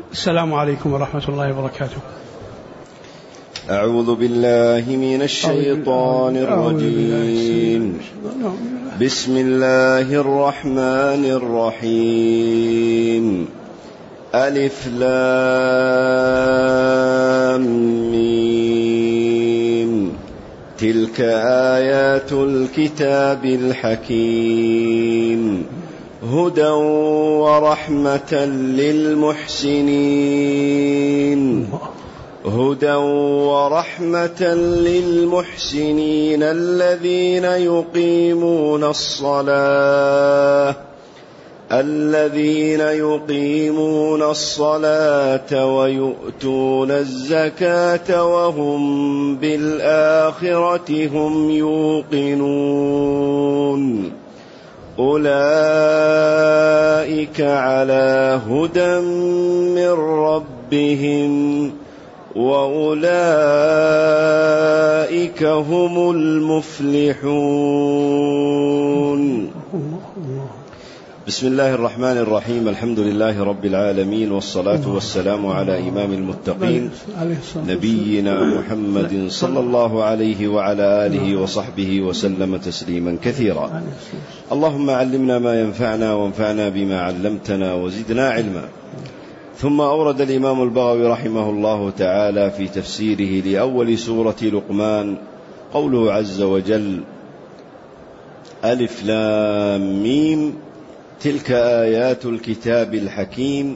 السلام عليكم ورحمة الله وبركاته. أعوذ بالله من الشيطان الرجيم. بسم الله الرحمن الرحيم. ألف لام ميم. تلك آيات الكتاب الحكيم. هدى ورحمة للمحسنين. هدى ورحمة للمحسنين الذين يقيمون الصلاة ويؤتون الزكاة وهم بالآخرة هم يوقنون. أولئك على هدى من ربهم وأولئك هم المفلحون. بسم الله الرحمن الرحيم. الحمد لله رب العالمين، والصلاة والسلام على إمام المتقين نبينا محمد صلى الله عليه وعلى آله وصحبه وسلم تسليما كثيرا. اللهم علمنا ما ينفعنا وانفعنا بما علمتنا وزدنا علما. ثم أورد الإمام البغوي رحمه الله تعالى في تفسيره لأول سورة لقمان قوله عز وجل: ألف لام ميم. تلك آيات الكتاب الحكيم.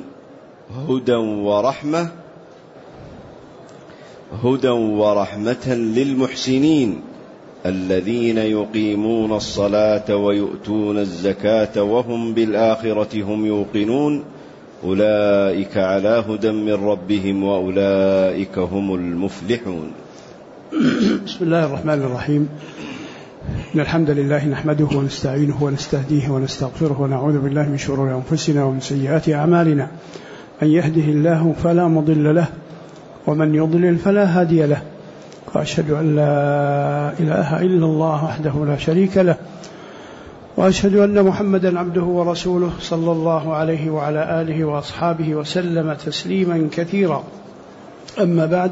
هدى ورحمة للمحسنين الذين يقيمون الصلاة ويؤتون الزكاة وهم بالآخرة هم يوقنون. أولئك على هدى من ربهم وأولئك هم المفلحون. بسم الله الرحمن الرحيم. إن الحمد لله نحمده ونستعينه ونستهديه ونستغفره ونعوذ بالله من شرور أنفسنا ومن سيئات أعمالنا. من يهده الله فلا مضل له ومن يضلل فلا هادي له. وأشهد أن لا إله إلا الله وحده لا شريك له، وأشهد أن محمدا عبده ورسوله صلى الله عليه وعلى آله وأصحابه وسلم تسليما كثيرا. أما بعد،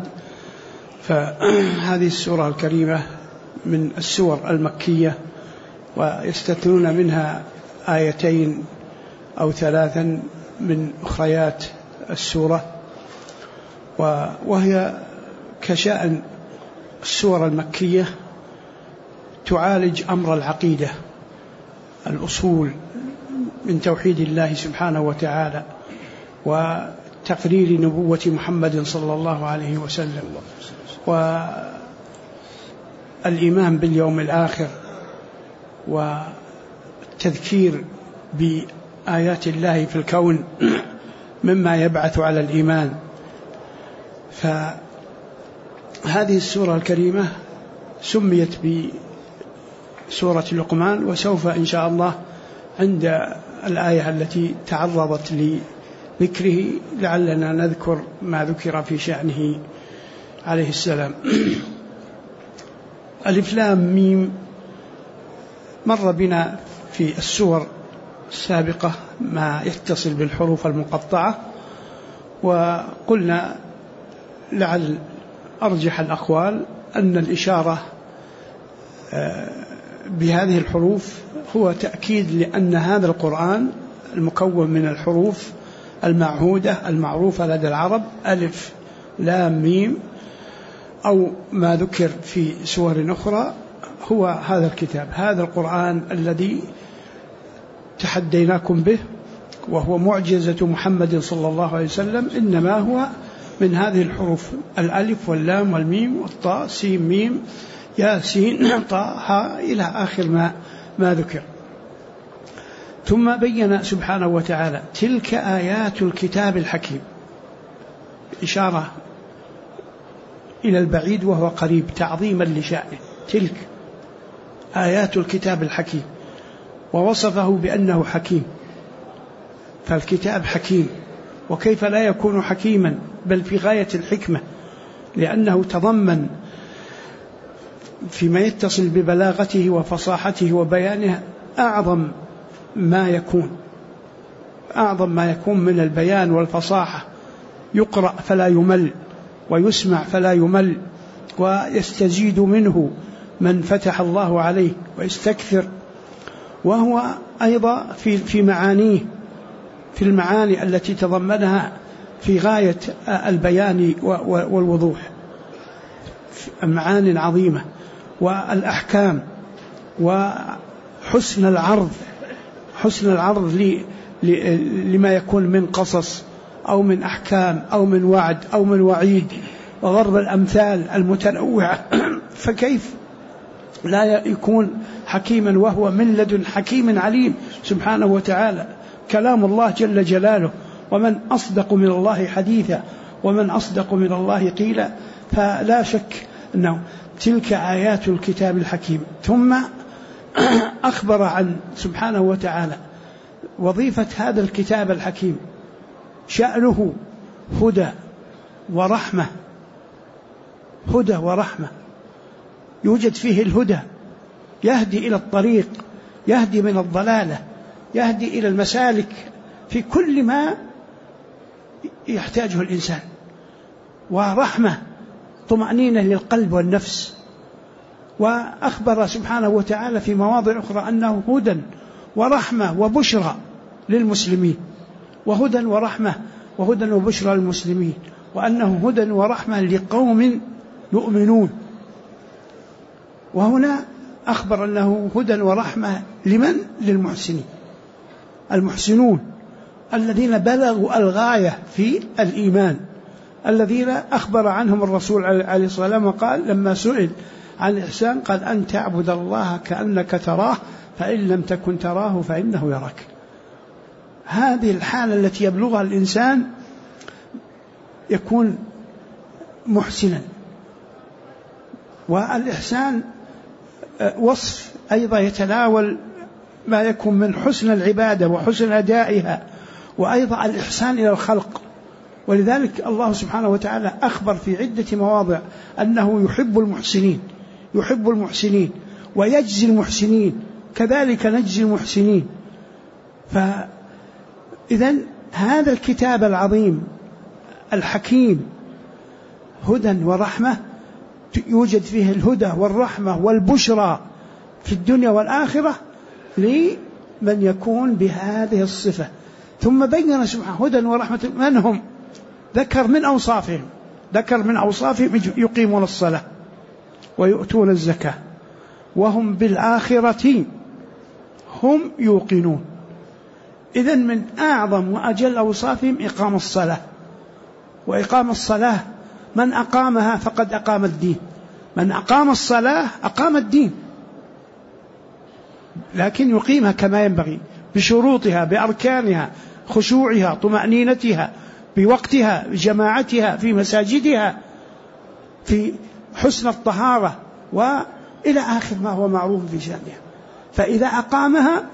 فهذه السورة الكريمة من السور المكية، ويستثنون منها آيتين أو ثلاثا من أخريات السورة، وهي كشأن السور المكية تعالج أمر العقيدة، الأصول من توحيد الله سبحانه وتعالى وتقرير نبوة محمد صلى الله عليه وسلم، والإيمان باليوم الآخر، والتذكير بآيات الله في الكون مما يبعث على الإيمان. فهذه السورة الكريمة سميت بسورة لقمان، وسوف إن شاء الله عند الآية التي تعرضت لذكره لعلنا نذكر ما ذكر في شأنه عليه السلام. ألف لام ميم مر بنا في السور السابقة ما يتصل بالحروف المقطعة، وقلنا لعل أرجح الأقوال أن الإشارة بهذه الحروف هو تأكيد لأن هذا القرآن المكون من الحروف المعهودة المعروفة لدى العرب، ألف لام ميم، أو ما ذكر في سور أخرى، هو هذا الكتاب، هذا القرآن الذي تحديناكم به، وهو معجزة محمد صلى الله عليه وسلم، إنما هو من هذه الحروف، الألف واللام والميم والطاء، سين ميم يا سين طاء ها إلى آخر ما ذكر. ثم بين سبحانه وتعالى: تلك آيات الكتاب الحكيم، إشارة إلى البعيد وهو قريب تعظيما لشأنه، تلك آيات الكتاب الحكيم، ووصفه بأنه حكيم، فالكتاب حكيم، وكيف لا يكون حكيما بل في غاية الحكمة، لأنه تضمن فيما يتصل ببلاغته وفصاحته وبيانه أعظم ما يكون من البيان والفصاحة يقرأ فلا يمل، ويسمع فلا يمل، ويستزيد منه من فتح الله عليه ويستكثر. وهو أيضا في معانيه، في المعاني التي تضمنها في غاية البيان والوضوح، المعاني العظيمة والأحكام وحسن العرض، حسن العرض لما يكون من قصص أو من أحكام أو من وعد أو من وعيد، وضرب الأمثال المتنوعة. فكيف لا يكون حكيما وهو من لدن حكيم عليم سبحانه وتعالى؟ كلام الله جل جلاله، ومن أصدق من الله حديثا ومن أصدق من الله قيلا. فلا شك أنه تلك آيات الكتاب الحكيم. ثم أخبر عن سبحانه وتعالى وظيفة هذا الكتاب الحكيم، شأنه هدى ورحمة، هدى ورحمة، يوجد فيه الهدى، يهدي إلى الطريق، يهدي من الضلالة، يهدي إلى المسالك في كل ما يحتاجه الإنسان، ورحمة، طمأنينة للقلب والنفس. وأخبر سبحانه وتعالى في مواضع أخرى أنه هدى ورحمة وبشرى للمسلمين، وهدى ورحمة وهدى وبشرى للمسلمين، وأنه هدى ورحمة لقوم يؤمنون. وهنا أخبر أنه هدى ورحمة لمن؟ للمحسنين، المحسنون الذين بلغوا الغاية في الإيمان، الذين أخبر عنهم الرسول عليه الصلاة والسلام وقال لما سئل عن الإحسان قال أن تعبد الله كأنك تراه فإن لم تكن تراه فإنه يراك. هذه الحالة التي يبلغها الإنسان يكون محسنا. والإحسان وصف أيضا يتناول ما يكون من حسن العبادة وحسن أدائها، وأيضا الإحسان إلى الخلق. ولذلك الله سبحانه وتعالى أخبر في عدة مواضع أنه يحب المحسنين، يحب المحسنين ويجزي المحسنين، كذلك نجزي المحسنين. فإذن هذا الكتاب العظيم الحكيم هدى ورحمة، يوجد فيه الهدى والرحمة والبشرى في الدنيا والآخرة لمن يكون بهذه الصفة. ثم بين سبحانه هدى ورحمة من هم؟ ذكر من أوصافهم، ذكر من أوصافهم يقيمون الصلاة ويؤتون الزكاة وهم بالآخرة هم يوقنون. إذن من أعظم وأجل أوصافهم إقام الصلاة، وإقام الصلاة من أقامها فقد أقام الدين، من أقام الصلاة أقام الدين، لكن يقيمها كما ينبغي بشروطها بأركانها، خشوعها، طمأنينتها، بوقتها، بجماعتها، في مساجدها، في حسن الطهارة، وإلى آخر ما هو معروف في شأنها. فإذا أقامها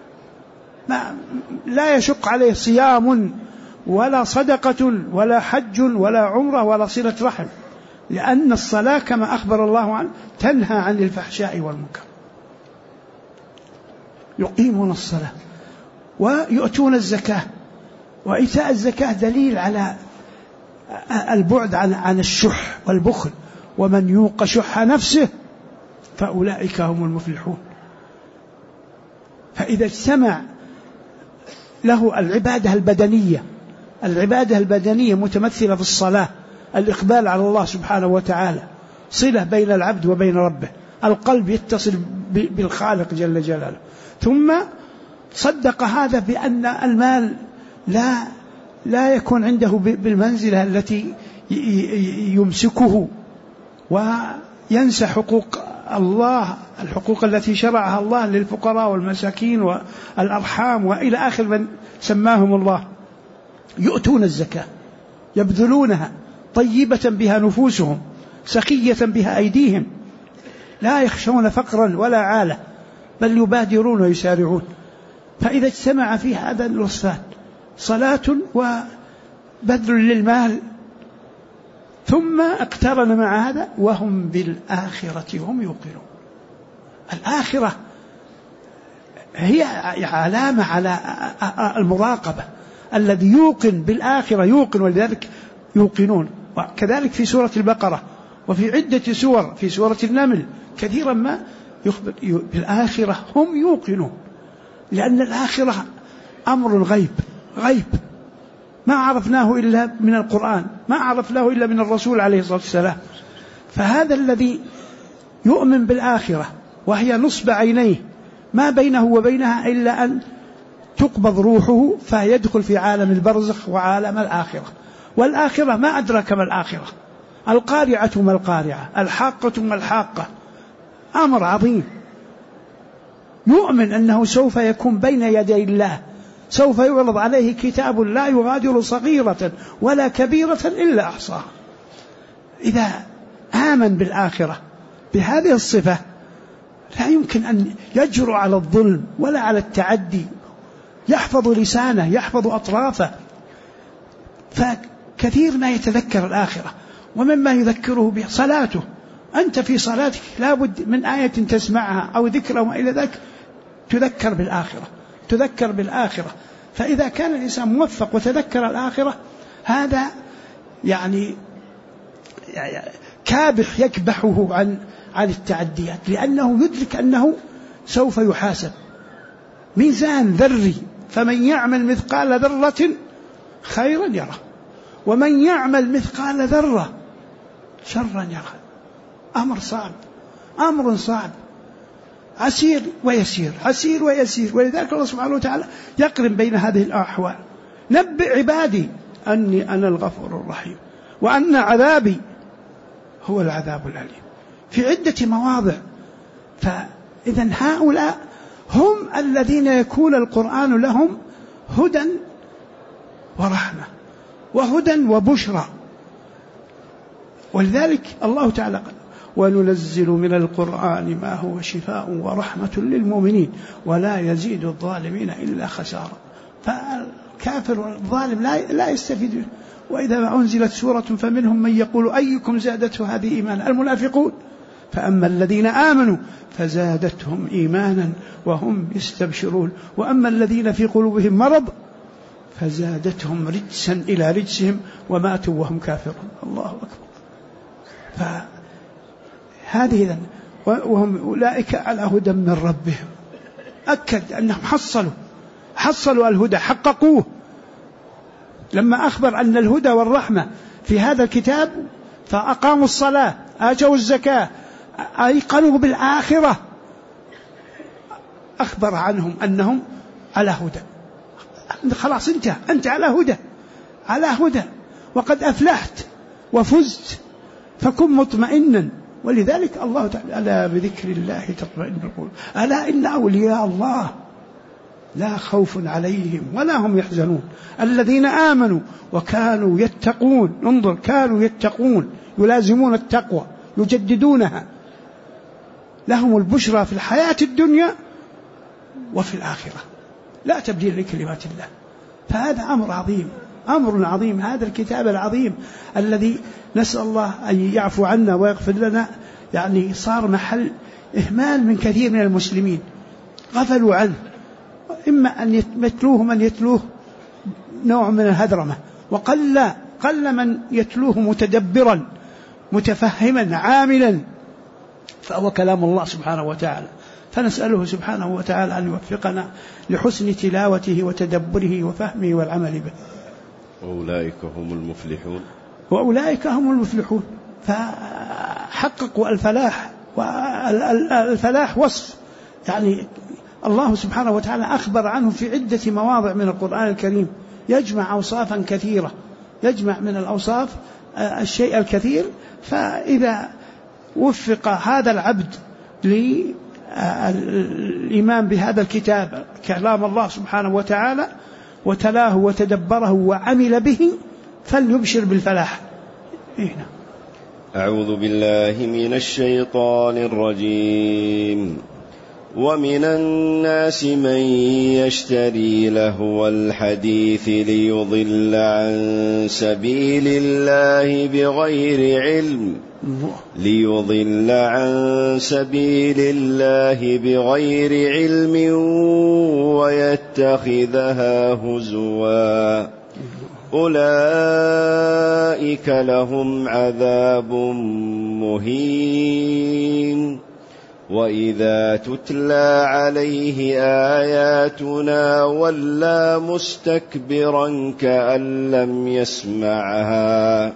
لا يشق عليه صيام ولا صدقة ولا حج ولا عمرة ولا صلة رحم، لأن الصلاة كما أخبر الله عنه تنهى عن الفحشاء والمنكر. يقيمون الصلاة ويؤتون الزكاة، وإيتاء الزكاة دليل على البعد عن الشح والبخل، ومن يوق شح نفسه فأولئك هم المفلحون. فإذا اجتمع له العبادة البدنية، العبادة البدنية متمثلة في الصلاة، الإقبال على الله سبحانه وتعالى، صلة بين العبد وبين ربه، القلب يتصل بالخالق جل جلاله، ثم صدق هذا بأن المال لا يكون عنده بالمنزلة التي يمسكه وينسى حقوق الله، الحقوق التي شرعها الله للفقراء والمساكين والأرحام وإلى آخر من سماهم الله. يؤتون الزكاة، يبذلونها طيبة بها نفوسهم، سخية بها أيديهم، لا يخشون فقرا ولا عالة، بل يبادرون ويسارعون. فإذا اجتمع في هذا الوصفات صلاة وبذل للمال، ثم اقترن مع هذا وهم بالآخرة هم يوقنون. الآخرة هي علامة على المراقبة، الذي يوقن بالآخرة يوقن. ولذلك يوقنون. وكذلك في سورة البقرة وفي عدة سور، في سورة النمل كثيرا ما يخبر بالآخرة هم يوقنون، لأن الآخرة أمر غيب ما عرفناه إلا من القرآن، ما عرفناه إلا من الرسول عليه الصلاة والسلام. فهذا الذي يؤمن بالآخرة وهي نصب عينيه ما بينه وبينها إلا أن تقبض روحه فيدخل في عالم البرزخ وعالم الآخرة. والآخرة ما أدرك ما الآخرة، القارعة ما القارعة، الحاقة ما الحاقة، أمر عظيم. يؤمن أنه سوف يكون بين يدي الله، سوف يعرض عليه كتاب لا يغادر صغيرة ولا كبيرة إلا أحصاها. إذا آمن بالآخرة بهذه الصفة لا يمكن أن يجرؤ على الظلم ولا على التعدي، يحفظ لسانه، يحفظ أطرافه. فكثير ما يتذكر الآخرة، ومما يذكره به صلاته. أنت في صلاتك لابد من آية تسمعها أو ذكر وما إلى ذلك تذكر بالآخرة. فإذا كان الإنسان موفق وتذكر الآخرة هذا يعني كابح يكبحه عن التعديات، لأنه يدرك أنه سوف يحاسب. ميزان ذري، فمن يعمل مثقال ذرة خيرا يره، ومن يعمل مثقال ذرة شرا يره. أمر صعب، عسير ويسير، عسير ويسير. ولذلك الله سبحانه وتعالى يقرن بين هذه الأحوال. نبئ عبادي أني أنا الغفور الرحيم وأن عذابي هو العذاب الأليم، في عدة مواضع. فإذا هؤلاء هم الذين يكون القرآن لهم هدى ورحمة وهدى وبشرى. ولذلك الله تعالى قال: وننزل من القرآن ما هو شفاء ورحمة للمؤمنين ولا يزيد الظالمين إلا خسارة. فالكافر والظالم لا يستفيد. وإذا أنزلت سورة فمنهم من يقول أيكم زادته هذه إيمانا، المنافقون. فأما الذين آمنوا فزادتهم إيمانا وهم يستبشرون، وأما الذين في قلوبهم مرض فزادتهم رجسا إلى رجسهم وماتوا وهم كافرون. الله أكبر. فهذه إذن وهم أولئك على هدى من ربهم. أكد أنهم حصلوا الهدى، حققوه. لما أخبر أن الهدى والرحمة في هذا الكتاب فأقاموا الصلاة، آتوا الزكاة، أيقنوا بالآخرة، أخبر عنهم أنهم على هدى. خلاص أنت على هدى وقد أفلحت وفزت، فكن مطمئنا. ولذلك الله تعالى: ألا بذكر الله تطمئن القلوب، ألا إن أولياء الله لا خوف عليهم ولا هم يحزنون الذين آمنوا وكانوا يتقون. انظر، كانوا يتقون، يلازمون التقوى، يجددونها. لهم البشرى في الحياة الدنيا وفي الآخرة، لا تبديل لكلمات الله. فهذا أمر عظيم. هذا الكتاب العظيم الذي نسأل الله أن يعفو عنا ويغفر لنا، يعني صار محل إهمال من كثير من المسلمين، غفلوا عنه. إما أن يتلوه من يتلوه نوع من الهدرمة، وقل من يتلوه متدبرا متفهما عاملا، فهو كلام الله سبحانه وتعالى. فنسأله سبحانه وتعالى أن يوفقنا لحسن تلاوته وتدبره وفهمه والعمل به. وأولئك هم المفلحون. فحققوا الفلاح، والفلاح وصف يعني الله سبحانه وتعالى أخبر عنه في عدة مواضع من القرآن الكريم، يجمع أوصافا كثيرة، يجمع من الأوصاف الشيء الكثير. فإذا وفق هذا العبد للإيمان بهذا الكتاب كلام الله سبحانه وتعالى وتلاه وتدبره وعمل به فليبشر بالفلاح. هنا أعوذ بالله من الشيطان الرجيم. ومن الناس من يشتري لهو الحديث ليضل عن سبيل الله بغير علم ويتخذها هزوا أولئك لهم عذاب مهين. وإذا تتلى عليه آياتنا ولى مستكبرا كأن لم يسمعها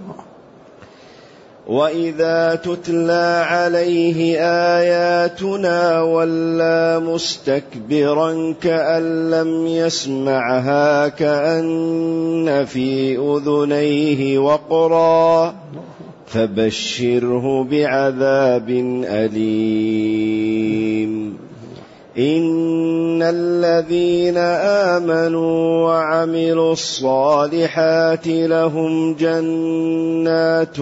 وإذا تتلى عليه آياتنا ولى مستكبرا كأن لم يسمعها كأن في أذنيه وقرا فبشره بعذاب أليم. إن الذين آمنوا وعملوا الصالحات لهم جنات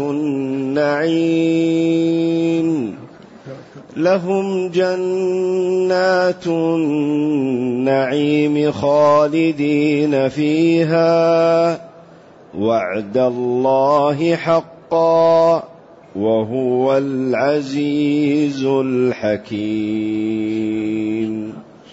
النعيم خالدين فيها وعد الله حقا وهو العزيز الحكيم.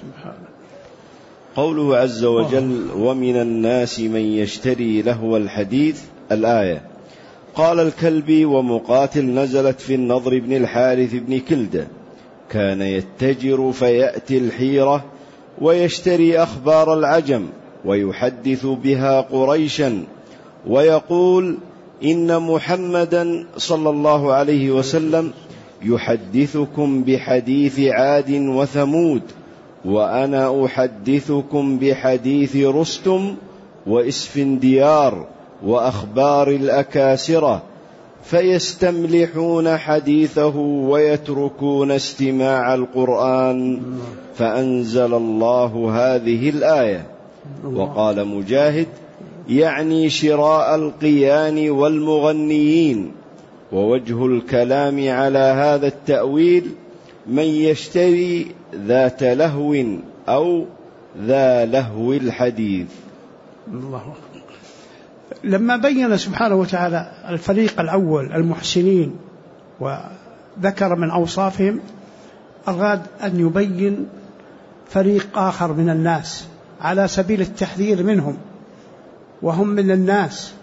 قوله عز وجل ومن الناس من يشتري لهو الحديث الآية. قال الكلبي ومقاتل نزلت في النضر بن الحارث بن كلدة كان يتجر فيأتي الحيرة ويشتري أخبار العجم ويحدث بها قريشا ويقول إن محمدا صلى الله عليه وسلم يحدثكم بحديث عاد وثمود وأنا أحدثكم بحديث رستم وإسفنديار وأخبار الأكاسرة فيستملحون حديثه ويتركون استماع القرآن فأنزل الله هذه الآية. وقال مجاهد يعني شراء القيان والمغنيين. ووجه الكلام على هذا التأويل من يشتري ذات لهو أو ذا لهو الحديث. الله. لما بين سبحانه وتعالى الفريق الأول المحسنين وذكر من أوصافهم أراد أن يبين فريق آخر من الناس على سبيل التحذير منهم، وهم من الناس،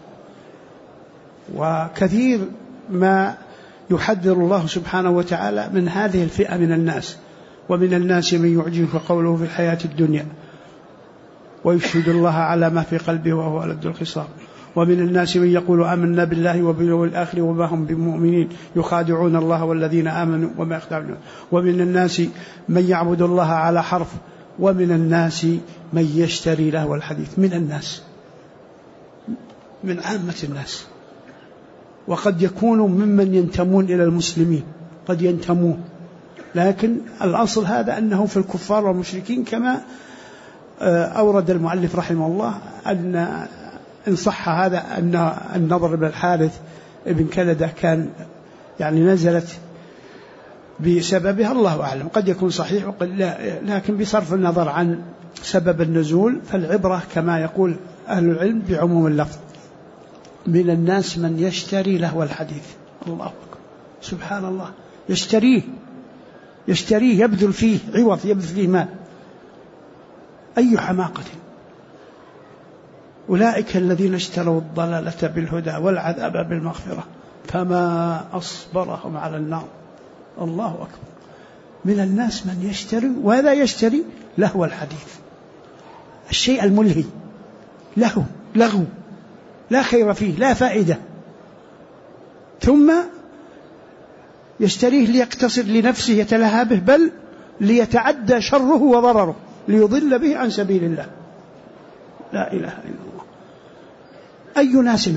وكثير ما يحذر الله سبحانه وتعالى من هذه الفئة من الناس. ومن الناس من يعجبك قوله في الحياة الدنيا ويشهد الله على ما في قلبه وهو ألد الخصام. ومن الناس من يقول آمنا بالله وباليوم الآخر وما هم بمؤمنين يخادعون الله والذين آمنوا وما يخدعون. ومن الناس من يعبد الله على حرف. ومن الناس من يشتري لهو الحديث. من الناس، من عامة الناس، وقد يكونوا ممن ينتمون إلى المسلمين، قد ينتمون، لكن الأصل هذا أنه في الكفار والمشركين كما أورد المؤلف رحمه الله أن إن صح هذا أن النضر بن الحارث ابن كلدة كان يعني نزلت بسببها، الله أعلم، قد يكون صحيح وقد لا، لكن بصرف النظر عن سبب النزول فالعبرة كما يقول أهل العلم بعموم اللفظ. من الناس من يشتري لهو الحديث. الله أكبر، سبحان الله، يشتريه يبذل فيه عوض، يبذل فيه مال. أي حماقة! أولئك الذين اشتروا الضلالة بالهدى والعذاب بالمغفرة فما أصبرهم على النار. الله أكبر. من الناس من يشتري، وهذا يشتري لهو الحديث، الشيء الملهي، لغو لا خير فيه، لا فائدة، ثم يشتريه ليقتصر لنفسه يتلهى به، بل ليتعدى شره وضرره ليضل به عن سبيل الله. لا إله إلا الله. أي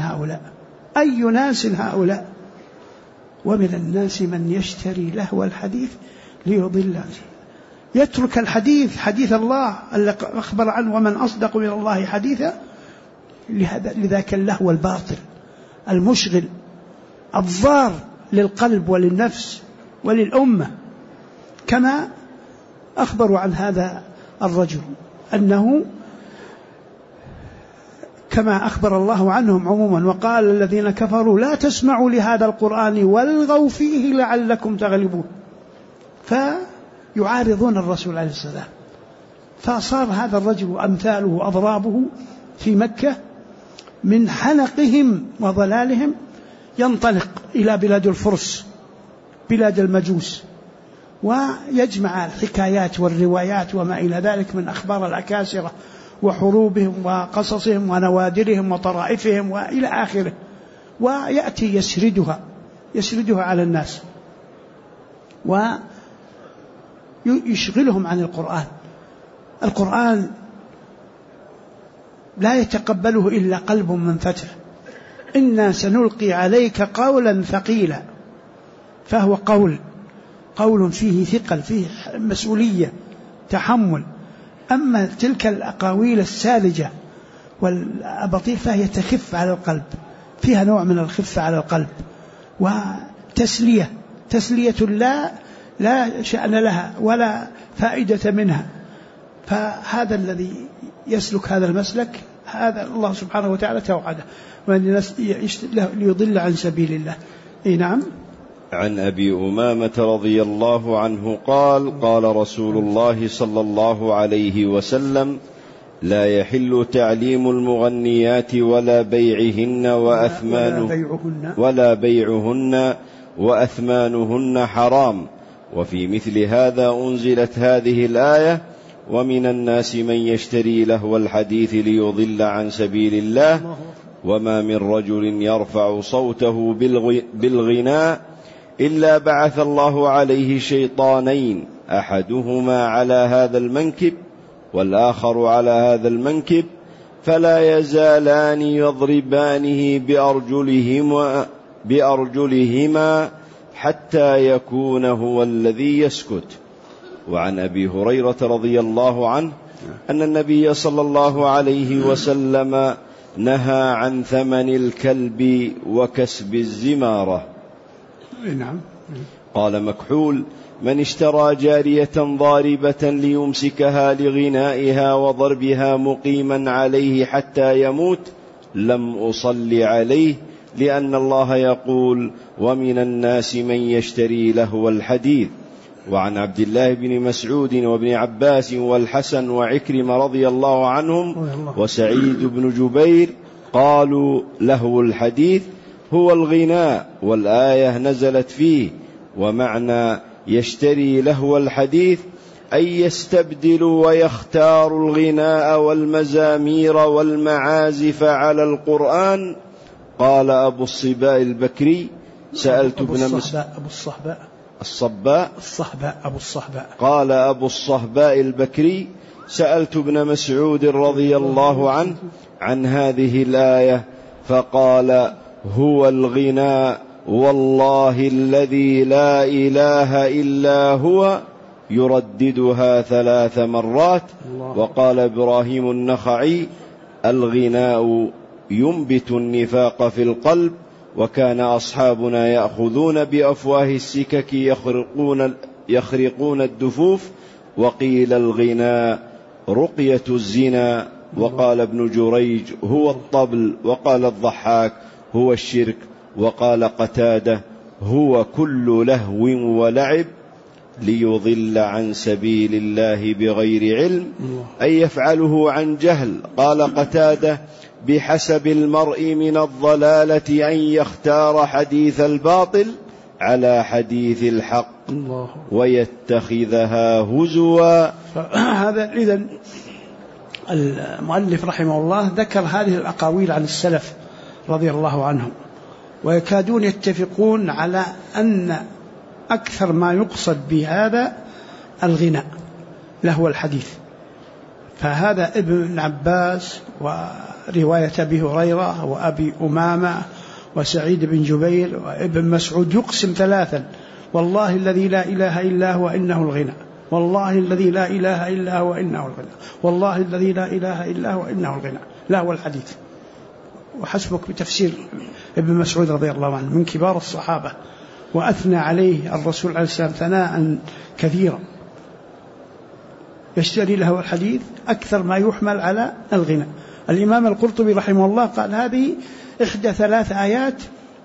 ناس هؤلاء. ومن الناس من يشتري لهو الحديث ليضل، يترك الحديث، حديث الله الذي أخبر عنه ومن أصدق من الله حديثا، لذاك اللهو الباطل المشغل الضار للقلب وللنفس وللأمة. كما أخبروا عن هذا الرجل أنه كما أخبر الله عنهم عموما، وقال الذين كفروا لا تسمعوا لهذا القرآن والغوا فيه لعلكم تغلبون، فيعارضون الرسول عليه السلام. فصار هذا الرجل أمثاله أضرابه في مكة من حنقهم وضلالهم ينطلق إلى بلاد الفرس، بلاد المجوس، ويجمع الحكايات والروايات وما إلى ذلك من أخبار الأكاسرة وحروبهم وقصصهم ونوادرهم وطرائفهم وإلى آخره، ويأتي يسردها على الناس ويشغلهم عن القرآن. القرآن لا يتقبله إلا قلب منفتح. إنا سنلقي عليك قولا ثقيلا، فهو قول فيه ثقل، فيه مسؤولية، تحمل. أما تلك الأقاويل الساذجة والأباطيل فهي تخف على القلب، فيها نوع من الخفة على القلب وتسلية لا شأن لها ولا فائدة منها. فهذا الذي يسلك هذا المسلك، هذا الله سبحانه وتعالى توعده ليضل عن سبيل الله. نعم. عن أبي أمامة رضي الله عنه قال: قال رسول الله صلى الله عليه وسلم: لا يحل تعليم المغنيات ولا بيعهن وأثمانهن حرام. وفي مثل هذا أنزلت هذه الآية: ومن الناس من يشتري لهو الحديث ليضل عن سبيل الله وما من رجل يرفع صوته بالغناء إلا بعث الله عليه شيطانين، أحدهما على هذا المنكب والآخر على هذا المنكب، فلا يزالان يضربانه بأرجلهما حتى يكون هو الذي يسكت. وعن أبي هريرة رضي الله عنه أن النبي صلى الله عليه وسلم نهى عن ثمن الكلب وكسب الزمارة. نعم. قال مكحول: من اشترى جارية ضاربة ليمسكها لغنائها وضربها مقيما عليه حتى يموت لم أصل عليه، لأن الله يقول: ومن الناس من يشتري لهو الحديث. وعن عبد الله بن مسعود وابن عباس والحسن وعكرمة رضي الله عنهم وسعيد بن جبير قالوا: لهو الحديث هو الغناء، والآية نزلت فيه. ومعنى يشتري لهو الحديث أي يستبدل ويختار الغناء والمزامير والمعازف على القرآن. قال أبو الصباء البكري: سألت قال أبو الصهباء البكري: سألت ابن مسعود رضي الله عنه عن هذه الآية فقال: هو الغناء والله الذي لا إله إلا هو، يرددها 3 مرات. وقال إبراهيم النخعي: الغناء ينبت النفاق في القلب. وكان أصحابنا يأخذون بأفواه السكك يخرقون الدفوف. وقيل الغناء رقية الزنا. وقال ابن جريج: هو الطبل. وقال الضحاك: هو الشرك. وقال قتادة: هو كل لهو ولعب ليضل عن سبيل الله بغير علم، أي يفعله عن جهل. قال قتادة: بحسب المرء من الضلالة أن يختار حديث الباطل على حديث الحق ويتخذها هزوا. هذا إذن المؤلف رحمه الله ذكر هذه الأقاويل عن السلف رضي الله عنهم، ويكادون يتفقون على أن أكثر ما يقصد بهذا الغناء لهو الحديث. فهذا ابن عباس ورواية أبي هريرة وأبي أمامة وسعيد بن جبير وابن مسعود يقسم 3: والله الذي لا إله إلا هو إنه الغنى، والله الذي لا إله إلا هو إنه الغنى، والله الذي لا إله إلا هو إنه الغنى لهو الحديث. وحسبك بتفسير ابن مسعود رضي الله عنه من كبار الصحابة، وأثنى عليه الرسول عليه السلام ثناء كثيرا. يشتري له الحديث أكثر ما يحمل على الغنى. الإمام القرطبي رحمه الله قال: هذه إحدى 3 آيات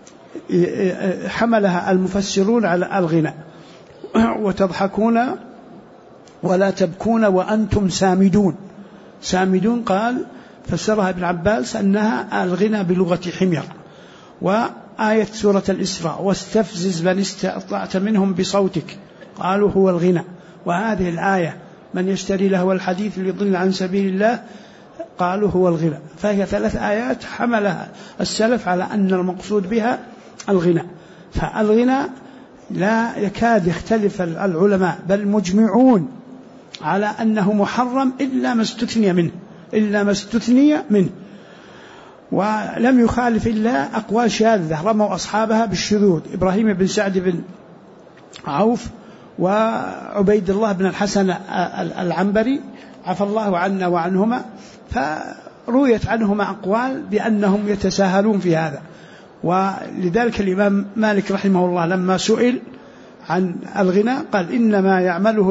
حملها المفسرون على الغنى: وتضحكون ولا تبكون وأنتم سامدون. سامدون قال فسرها ابن عباس أنها الغنى بلغة حمير. وآية سورة الإسراء واستفزز من استطعت منهم بصوتك قالوا هو الغنى. وهذه الآية من يشتري لهو الحديث ليضل عن سبيل الله قالوا هو الغنى. فهي 3 آيات حملها السلف على أن المقصود بها الغنى. فالغنى لا يكاد يختلف العلماء بل مجمعون على أنه محرم إلا ما استثني منه ولم يخالف إلا أقوال شاذة رموا أصحابها بالشذوذ، إبراهيم بن سعد بن عوف وعبيد الله بن الحسن العنبري عفى الله عنا وعنهما، فرويت عنهما أقوال بأنهم يتساهلون في هذا. ولذلك الإمام مالك رحمه الله لما سئل عن الغنى قال إنما يعمله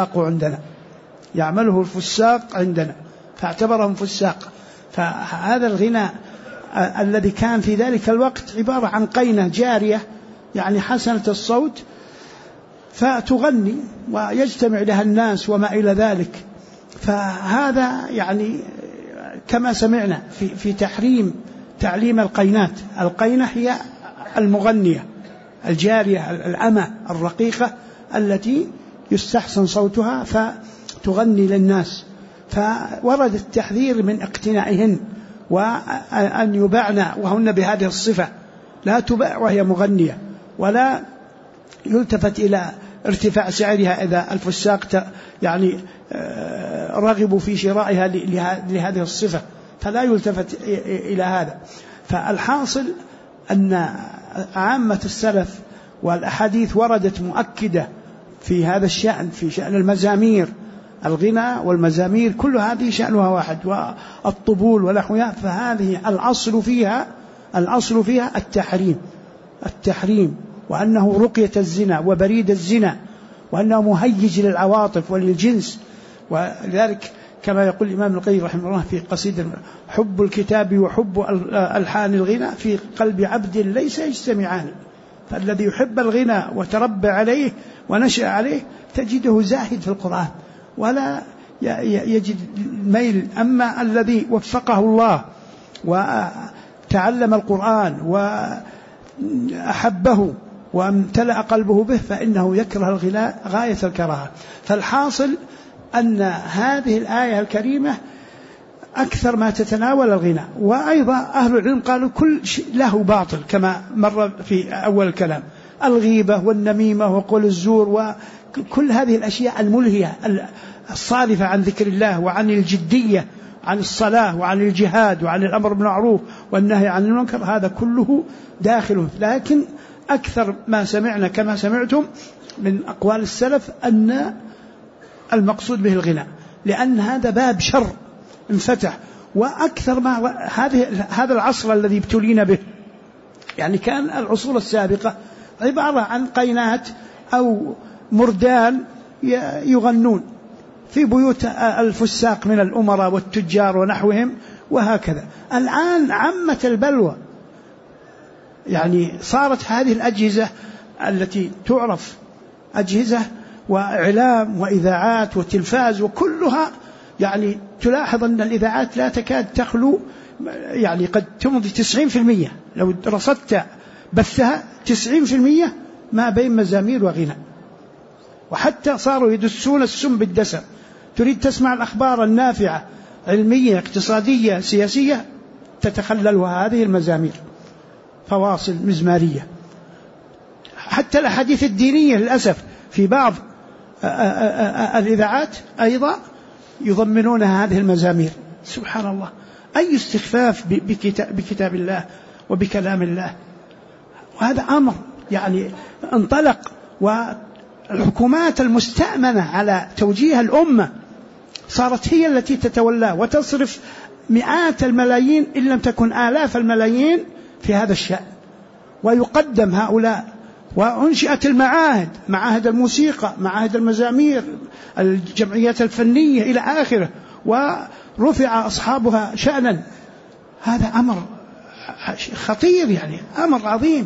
الفساق عندنا، فاعتبرهم فساق. فهذا الغنى الذي كان في ذلك الوقت عبارة عن قينة جارية يعني حسنة الصوت فتغني ويجتمع لها الناس وما إلى ذلك. فهذا يعني كما سمعنا في تعليم القينات. القينة هي المغنية الجارية الأمة الرقيقة التي يستحسن صوتها فتغني للناس. فورد التحذير من اقتنائهن وأن يباعن وهن بهذه الصفة، لا تباع وهي مغنية، ولا يلتفت إلى ارتفاع سعرها إذا الفساق يعني رغبوا في شرائها لهذه الصفة، فلا يلتفت إلى هذا. فالحاصل أن عامة السلف والأحاديث وردت مؤكدة في هذا الشأن، في شأن المزامير. الغنى والمزامير كل هذه شأنها واحد، والطبول ونحوها. فهذه الأصل فيها التحريم، وأنه رقية الزنا وبريد الزنا، وأنه مهيج للعواطف وللجنس. ولذلك كما يقول الإمام القيم رحمه الله في قصيدة حب الكتاب وحب ألحان الغنى في قلب عبد ليس يجتمعان. فالذي يحب الغنى وتربى عليه ونشأ عليه تجده زاهد في القرآن ولا يجد ميل. أما الذي وفقه الله وتعلم القرآن وأحبه وامتلأ قلبه به فإنه يكره الغنى غاية الكراهة. فالحاصل أن هذه الآية الكريمة أكثر ما تتناول الغنى. وأيضا أهل العلم قالوا كل شيء له باطل كما مر في أول الكلام، الغيبة والنميمة وقول الزور وكل هذه الأشياء الملهية الصارفة عن ذكر الله وعن الجدية، عن الصلاة وعن الجهاد وعن الأمر بالمعروف والنهي عن المنكر، هذا كله داخل. لكن أكثر ما سمعنا كما سمعتم من أقوال السلف أن المقصود به الغنى، لأن هذا باب شر انفتح. وأكثر ما هذا العصر الذي ابتلينا به، يعني كان العصور السابقة عبارة عن قينات أو مردان يغنون في بيوت الفساق من الأمراء والتجار ونحوهم وهكذا. الآن عمت البلوى، يعني صارت هذه الأجهزة التي تعرف أجهزة وإعلام وإذاعات وتلفاز وكلها، يعني تلاحظ أن الإذاعات لا تكاد تخلو، يعني قد تمضي 90% لو رصدت بثها 90% ما بين مزامير وغنى. وحتى صاروا يدسون السم بالدسم. تريد تسمع الأخبار النافعة علمية اقتصادية سياسية تتخللها هذه المزامير، فواصل مزمارية. حتى الأحاديث الدينية للأسف في بعض الإذاعات أيضا يضمنون هذه المزامير. سبحان الله، أي استخفاف بكتاب الله وبكلام الله. وهذا أمر يعني انطلق، والحكومات المستأمنة على توجيه الأمة صارت هي التي تتولاه وتصرف مئات الملايين إن لم تكن آلاف الملايين في هذا الشأن. ويقدم هؤلاء، وأنشئت المعاهد، معاهد الموسيقى، معاهد المزامير، الجمعيات الفنية إلى آخره، ورفع أصحابها شأنا. هذا أمر خطير، يعني أمر عظيم.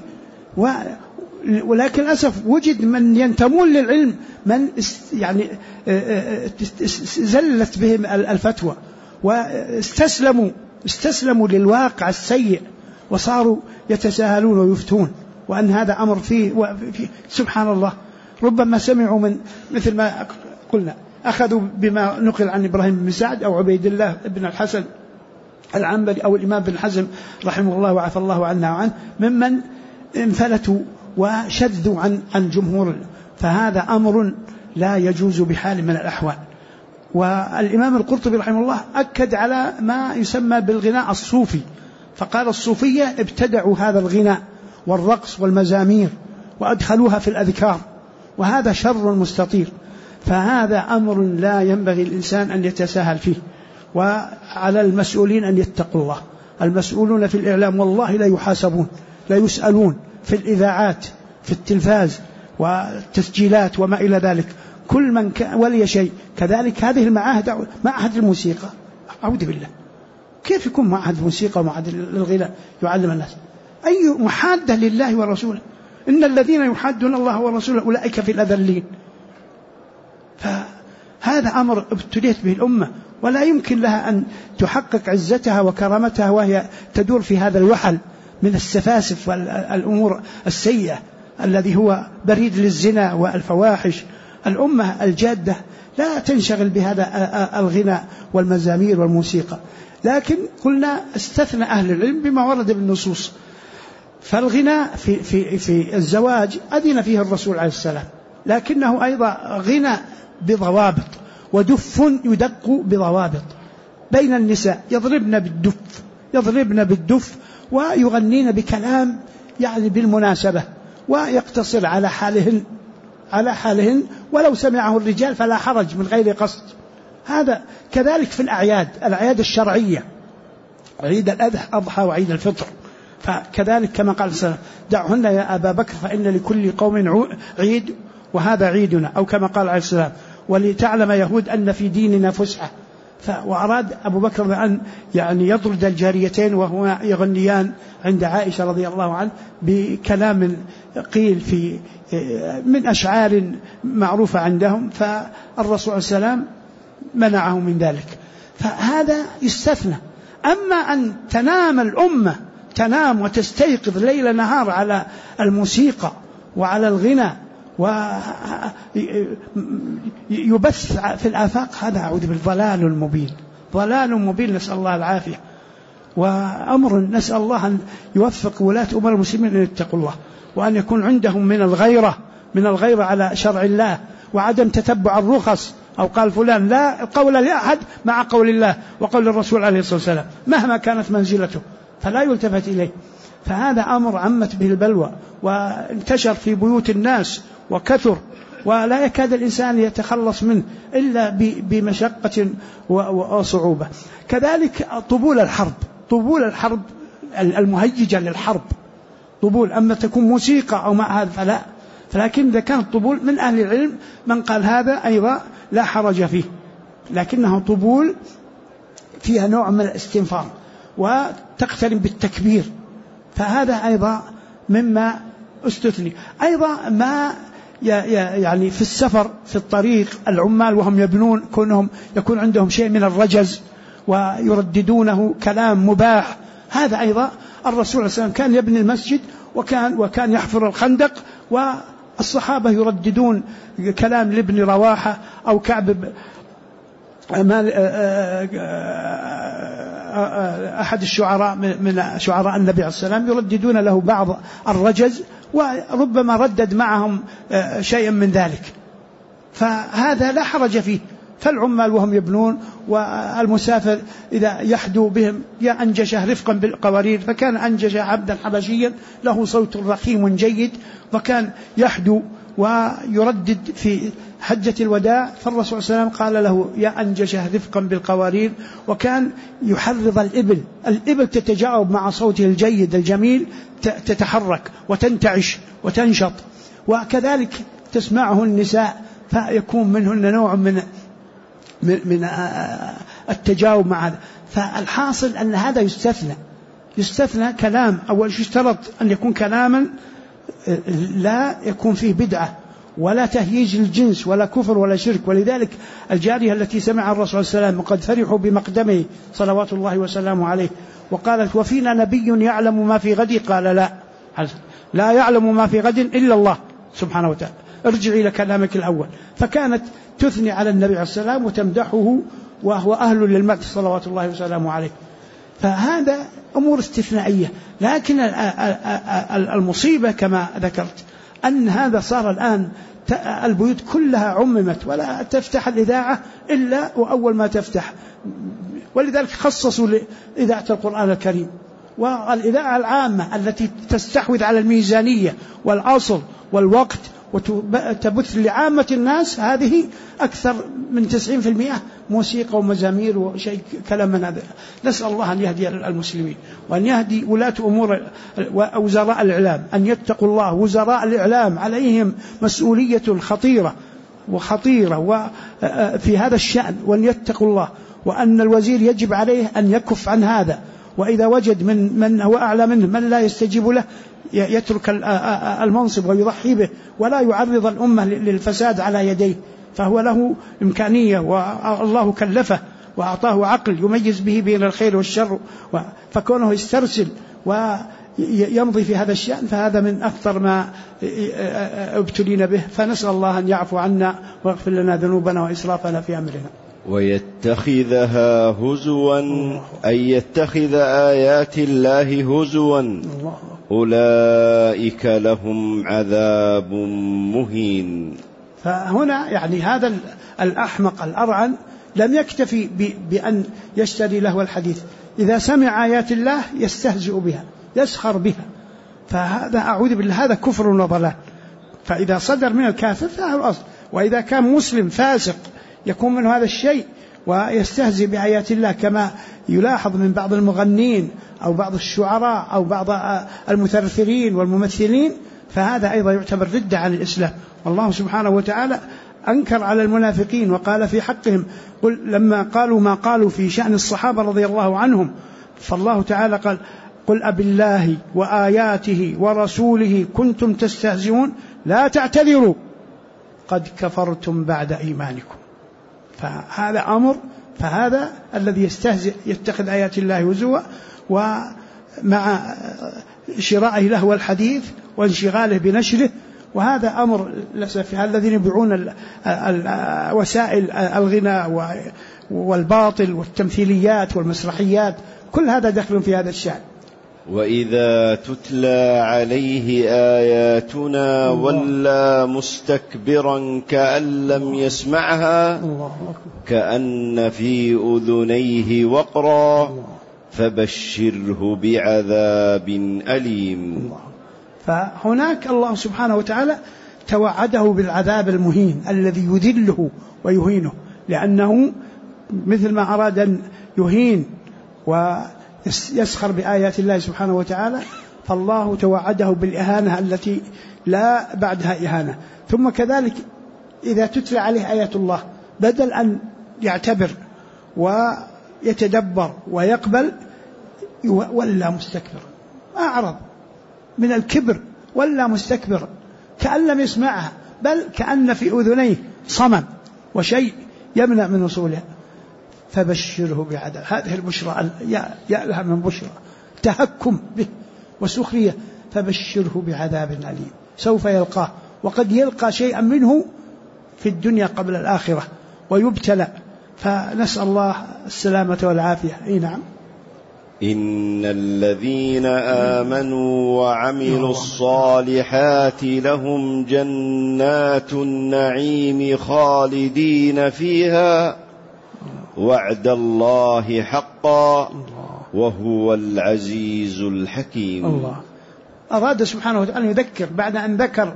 ولكن للأسف وجد من ينتمون للعلم من يعني زلت بهم الفتوى واستسلموا للواقع السيء وصاروا يتساهلون ويفتون، وأن هذا أمر فيه سبحان الله. ربما سمعوا من مثل ما قلنا، أخذوا بما نقل عن إبراهيم بن سعد أو عبيد الله بن الحسن العنبري أو الإمام بن حزم رحمه الله وعفى الله عنه وعنه، ممن انفلتوا وشذوا عن جمهور، فهذا أمر لا يجوز بحال من الأحوال. والإمام القرطبي رحمه الله أكد على ما يسمى بالغناء الصوفي، فقال الصوفية ابتدعوا هذا الغناء والرقص والمزامير وأدخلوها في الأذكار، وهذا شر مستطير، فهذا أمر لا ينبغي الإنسان أن يتساهل فيه. وعلى المسؤولين أن يتقوا الله. المسؤولون في الإعلام والله لا يحاسبون، لا يسألون، في الإذاعات، في التلفاز والتسجيلات وما إلى ذلك، كل من ولي شيء. كذلك هذه المعاهد، معهد الموسيقى، أعوذ بالله، كيف يكون معهد الموسيقى ومعهد الغناء يعلم الناس؟ أي محادة لله ورسوله؟ إن الذين يحادون الله ورسوله أولئك في الأذلين. فهذا أمر ابتليت به الأمة، ولا يمكن لها أن تحقق عزتها وكرامتها وهي تدور في هذا الوحل من السفاسف والأمور السيئة الذي هو بريد للزنا والفواحش. الأمة الجادة لا تنشغل بهذا الغناء والمزامير والموسيقى. لكن قلنا استثنى أهل العلم بما ورد بالنصوص. فالغناء في الزواج أذن فيه الرسول عليه السلام، لكنه أيضا غنى بضوابط، ودف يدق بضوابط بين النساء، يضربن بالدف ويغنين بكلام يعني بالمناسبة، ويقتصر على حالهن ولو سمعه الرجال فلا حرج من غير قصد. هذا كذلك في الأعياد الشرعية، عيد الأضحى وعيد الفطر، فكذلك كما قال صلى الله عليه وسلم: دعهن يا أبا بكر فإن لكل قوم عيد وهذا عيدنا، أو كما قال عليه السلام: ولتعلم يهود أن في ديننا فسحة. وأراد أبو بكر أن يعني يطرد الجاريتين وهما يغنيان عند عائشة رضي الله عنه بكلام قيل في من أشعار معروفة عندهم، فالرسول صلى الله عليه وسلم منعه من ذلك. فهذا يستثنى. أما أن تنام الأمة، تنام وتستيقظ ليل نهار على الموسيقى وعلى الغنى ويبث في الآفاق، هذا أعوذ بالضلال المبين، ضلال مبين، نسأل الله العافية. وأمر نسأل الله أن يوفق ولاة أمور المسلمين أن يتقوا الله، وأن يكون عندهم من الغيرة على شرع الله، وعدم تتبع الرخص، أو قال فلان لا قول لأحد مع قول الله وقول الرسول عليه الصلاة والسلام مهما كانت منزلته، فلا يلتفت إليه. فهذا أمر عمت به البلوى وانتشر في بيوت الناس وكثر، ولا يكاد الإنسان يتخلص منه إلا بمشقة وصعوبة. كذلك طبول الحرب المهيجة للحرب، أما تكون موسيقى أو ما هذا فلا. فلكن إذا كان الطبول من أهل العلم من قال هذا أيضا لا حرج فيه، لكنه طبول فيها نوع من الاستنفار وتقترن بالتكبير، فهذا أيضا مما استثني. أيضا ما يعني في السفر في الطريق العمال وهم يبنون كونهم يكون عندهم شيء من الرجز ويرددونه كلام مباح، هذا أيضا الرسول صلى الله عليه وسلم كان يبني المسجد وكان يحفر الخندق، والصحابة يرددون كلام لابن رواحة أو كعب أحد الشعراء من شعراء النبي عليه السلام، يرددون له بعض الرجز وربما ردد معهم شيئا من ذلك، فهذا لا حرج فيه. فالعمال وهم يبنون، والمسافر إذا يحدو بهم يا أنجشه رفقا بالقوارير، فكان أنجش عبدا حبشيا له صوت رخيم جيد، وكان يحدو ويردد في حجة الوداع، فالرسول صلى الله عليه وسلم قال له يا أنجشه رفقا بالقوارير، وكان يحرض الإبل تتجاوب مع صوته الجيد الجميل، تتحرك وتنتعش وتنشط، وكذلك تسمعه النساء فيكون منهن نوع من التجاوب مع هذا. فالحاصل أن هذا يستثنى كلام، أول شيء اشترط أن يكون كلاما لا يكون فيه بدعة ولا تهييج الجنس ولا كفر ولا شرك. ولذلك الجارية التي سمع الرسول صلى الله عليه وسلم وقد فرحوا بمقدمه صلوات الله وسلامه عليه وقالت وفينا نبي يعلم ما في غد، قال لا يعلم ما في غد إلا الله سبحانه وتعالى، ارجعي إلى كلامك الأول. فكانت تثني على النبي عليه السلام وتمدحه وهو أهل للمدح صلوات الله وسلامه عليه. فهذا أمور استثنائية. لكن المصيبة كما ذكرت أن هذا صار الآن البيوت كلها عممت، ولا تفتح الإذاعة إلا وأول ما تفتح، ولذلك خصصوا لإذاعة القرآن الكريم. والإذاعة العامة التي تستحوذ على الميزانية والأصل والوقت وتبث لعامة الناس، هذه أكثر من 90% موسيقى ومزامير وشيء كلام من هذا. نسأل الله أن يهدي المسلمين وأن يهدي ولاة أمور ووزراء الإعلام، أن يتقوا الله. وزراء الإعلام عليهم مسؤولية خطيرة في هذا الشأن، وأن يتقوا الله، وأن الوزير يجب عليه أن يكف عن هذا، وإذا وجد من هو أعلى منه من لا يستجيب له يترك المنصب ويضحي به، ولا يعرض الأمة للفساد على يديه. فهو له إمكانية والله كلفه وأعطاه عقل يميز به بين الخير والشر، فكونه يسترسل ويمضي في هذا الشأن فهذا من أكثر ما ابتلينا به. فنسأل الله أن يعفو عنا ويغفر لنا ذنوبنا وإسرافنا في أمرنا. ويتخذها هزوا أي يتخذ آيات الله هزوا أولئك لهم عذاب مهين. فهنا يعني هذا الأحمق الأرعن لم يكتفي بأن يشتري له الحديث، إذا سمع آيات الله يستهزئ بها يسخر بها، فهذا أعوذ بالله هذا كفر وضلال. فإذا صدر من الكافر فهو الأصل. وإذا كان مسلم فاسق يكون من هذا الشيء ويستهزئ بآيات الله، كما يلاحظ من بعض المغنين أو بعض الشعراء أو بعض المثرثرين والممثلين، فهذا أيضا يعتبر ردة عن الإسلام. والله سبحانه وتعالى أنكر على المنافقين وقال في حقهم لما قالوا ما قالوا في شأن الصحابة رضي الله عنهم، فالله تعالى قال قل أبالله وآياته ورسوله كنتم تستهزئون لا تعتذروا قد كفرتم بعد إيمانكم. فهذا أمر، فهذا الذي يستهزئ يتخذ آيات الله هزوا، ومع شرائه له الحديث وانشغاله بنشره، وهذا أمر للأسف. الذين يبيعون وسائل الغناء والباطل والتمثيليات والمسرحيات كل هذا دخل في هذا الشأن. وإذا تتلى عليه آياتنا ولى مستكبرا كأن لم يسمعها كأن في أذنيه وقرا فبشره بعذاب أليم. فهناك الله سبحانه وتعالى توعده بالعذاب المهين الذي يذله ويهينه، لأنه مثل ما أراد أن يهين ويسخر بآيات الله سبحانه وتعالى، فالله توعده بالإهانة التي لا بعدها إهانة. ثم كذلك إذا تتلى عليه آيات الله بدل أن يعتبر ويتدبر ويقبل ولا مستكبر، أعرض من الكبر ولا مستكبر كأن لم يسمعها، بل كأن في أذنيه صمم وشيء يمنع من وصولها. فبشره بعذاب، هذه البشرى يا لها من بشرى، تهكم به وسخرية. فبشره بعذاب أليم سوف يلقاه، وقد يلقى شيئا منه في الدنيا قبل الآخرة ويبتلى. فنسأل الله السلامة والعافية. نعم. إن الذين آمنوا وعملوا الصالحات لهم جنات النعيم خالدين فيها وعد الله حقا وهو العزيز الحكيم. الله أراد سبحانه وتعالى أن يذكر بعد أن ذكر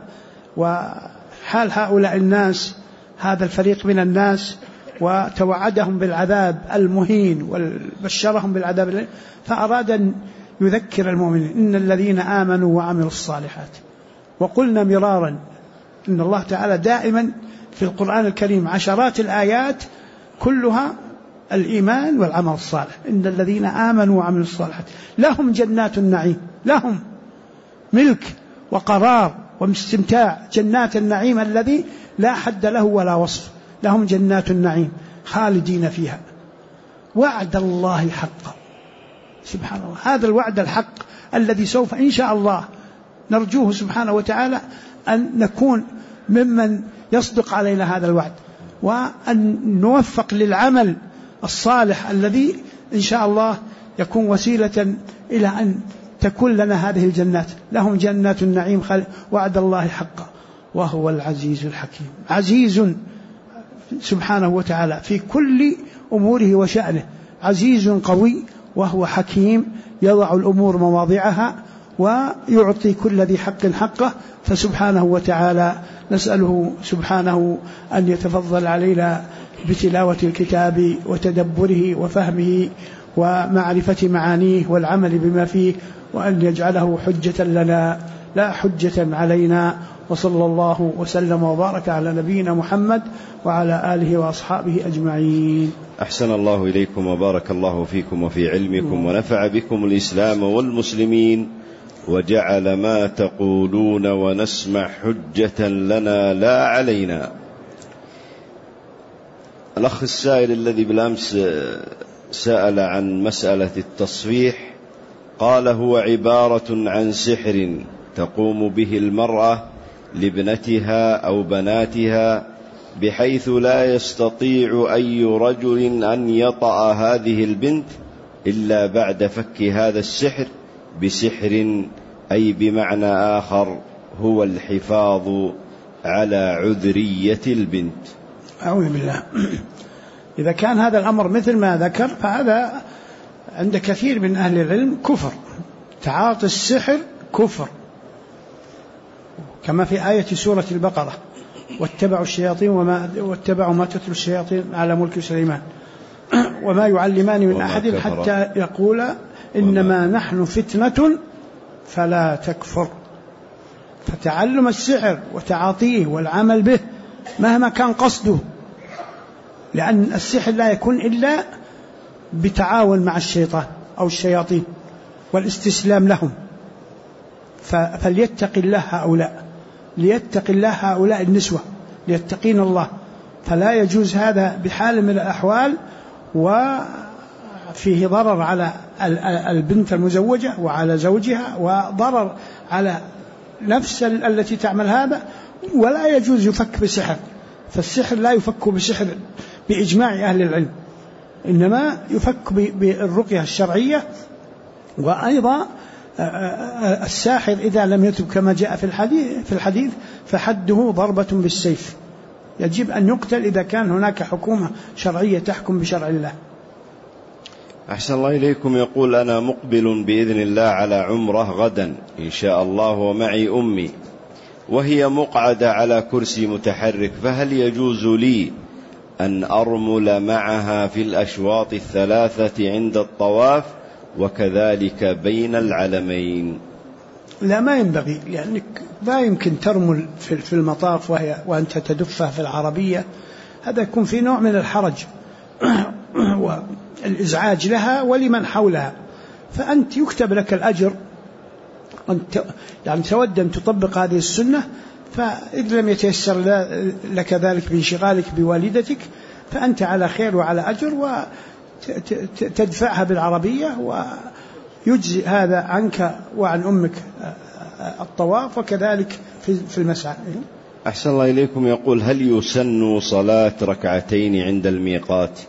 وحال هؤلاء الناس، هذا الفريق من الناس، وتوعدهم بالعذاب المهين وبشرهم بالعذاب المهين، فأراد أن يذكر المؤمنين إن الذين آمنوا وعملوا الصالحات. وقلنا مرارا إن الله تعالى دائما في القرآن الكريم عشرات الآيات كلها الإيمان والعمل الصالح. إن الذين آمنوا وعملوا الصالحات لهم جنات النعيم، لهم ملك وقرار واستمتاع جنات النعيم الذي لا حد له ولا وصف. لهم جنات النعيم خالدين فيها وعد الله حقا. سبحان الله، هذا الوعد الحق الذي سوف إن شاء الله نرجوه سبحانه وتعالى أن نكون ممن يصدق علينا هذا الوعد، وأن نوفق للعمل الصالح الذي إن شاء الله يكون وسيلة إلى أن تكون لنا هذه الجنات. لهم جنات النعيم وعد الله حقا وهو العزيز الحكيم. عزيز سبحانه وتعالى في كل أموره وشأنه، عزيز قوي، وهو حكيم يضع الأمور مواضعها ويعطي كل ذي حق حقه. فسبحانه وتعالى نسأله سبحانه أن يتفضل علينا بتلاوة الكتاب وتدبره وفهمه ومعرفة معانيه والعمل بما فيه، وأن يجعله حجة لنا لا حجة علينا. وصلى الله وسلم وبارك على نبينا محمد وعلى آله وأصحابه أجمعين. أحسن الله إليكم وبارك الله فيكم وفي علمكم ونفع بكم الإسلام والمسلمين، وجعل ما تقولون ونسمع حجة لنا لا علينا. الأخ السائل الذي بالأمس سأل عن مسألة التصفيح قال هو عبارة عن سحر تقوم به المرأة لابنتها أو بناتها، بحيث لا يستطيع أي رجل أن يطأ هذه البنت إلا بعد فك هذا السحر بسحر، أي بمعنى آخر هو الحفاظ على عذرية البنت. أعوذ بالله. إذا كان هذا الأمر مثل ما ذكر فهذا عند كثير من أهل العلم كفر. تعاطي السحر كفر، كما في آية سورة البقرة: واتبعوا الشياطين واتبعوا ما تتلو الشياطين على ملك سليمان وما يعلمان من أحد حتى يقولا إنما نحن فتنة فلا تكفر. فتعلم السحر وتعاطيه والعمل به مهما كان قصده، لأن السحر لا يكون إلا بتعاون مع الشيطان أو الشياطين والاستسلام لهم. فليتق الله هؤلاء، ليتق الله هؤلاء النسوة، ليتقين الله. فلا يجوز هذا بحال من الأحوال، وفيه ضرر على البنت المزوجة وعلى زوجها، وضرر على نفس التي تعمل هذا. ولا يجوز يفك بسحر، فالسحر لا يفك بسحر بإجماع أهل العلم، إنما يفك بالرقية الشرعية. وأيضا الساحر إذا لم يتب كما جاء في الحديث فحده ضربة بالسيف، يجب أن يقتل إذا كان هناك حكومة شرعية تحكم بشرع الله. أحسن الله إليكم. يقول: أنا مقبل بإذن الله على عمرة غدا إن شاء الله، ومعي أمي وهي مقعدة على كرسي متحرك، فهل يجوز لي أن أرمل معها في الأشواط الثلاثة عند الطواف وكذلك بين العلمين؟ لا، ما ينبغي، لأنك لا يمكن ترمل في المطاف وأنت تدفها في العربية. هذا يكون في نوع من الحرج والإزعاج لها ولمن حولها. فأنت يكتب لك الأجر، يعني تود أن تطبق هذه السنة، فإذا لم يتيسر لك ذلك بانشغالك بوالدتك فأنت على خير وعلى أجر، وتدفعها بالعربية، ويجزي هذا عنك وعن أمك الطواف، وكذلك في المسعى. أحسن الله إليكم. يقول: هل يسن صلاة ركعتين عند الميقات؟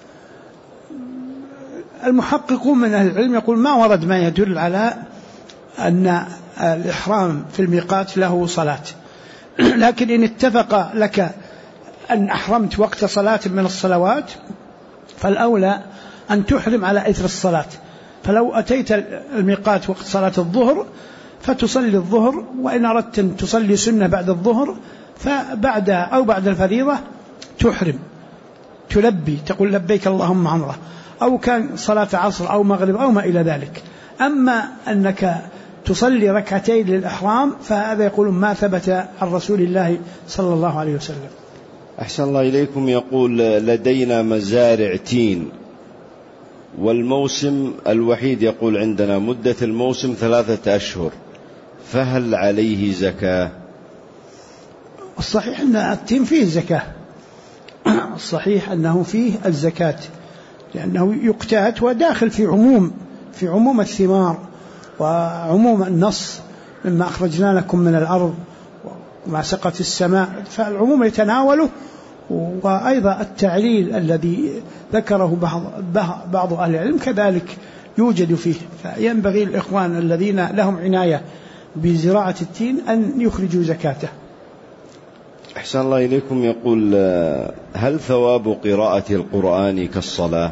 المحققون من أهل العلم يقول ما ورد ما يدل على أن الإحرام في الميقات له صلاة، لكن إن اتفق لك أن أحرمت وقت صلاة من الصلوات فالأولى أن تحرم على إثر الصلاة. فلو أتيت الميقات وقت صلاة الظهر فتصلي الظهر، وإن أردت أن تصلي سنة بعد الظهر فبعد أو بعد الفريضة تحرم، تلبي، تقول لبيك اللهم عمره، أو كان صلاة عصر أو مغرب أو ما إلى ذلك. أما أنك تصلي ركعتين للإحرام فهذا يقول ما ثبت عن رسول الله صلى الله عليه وسلم. أحسن الله إليكم. يقول: لدينا مزارع تين، والموسم الوحيد يقول عندنا مدة الموسم 3 أشهر، فهل عليه زكاة؟ الصحيح أن التين فيه الزكاة، الصحيح أنه فيه الزكاة لأنه يقتات وداخل في عموم الثمار وعموم النص مما أخرجنا لكم من الأرض وما سقت السماء، فالعموم يتناوله. وأيضا التعليل الذي ذكره بعض أهل العلم كذلك يوجد فيه، فينبغي الإخوان الذين لهم عناية بزراعة التين أن يخرجوا زكاته. أحسن الله إليكم. يقول: هل ثواب قراءة القرآن كالصلاة؟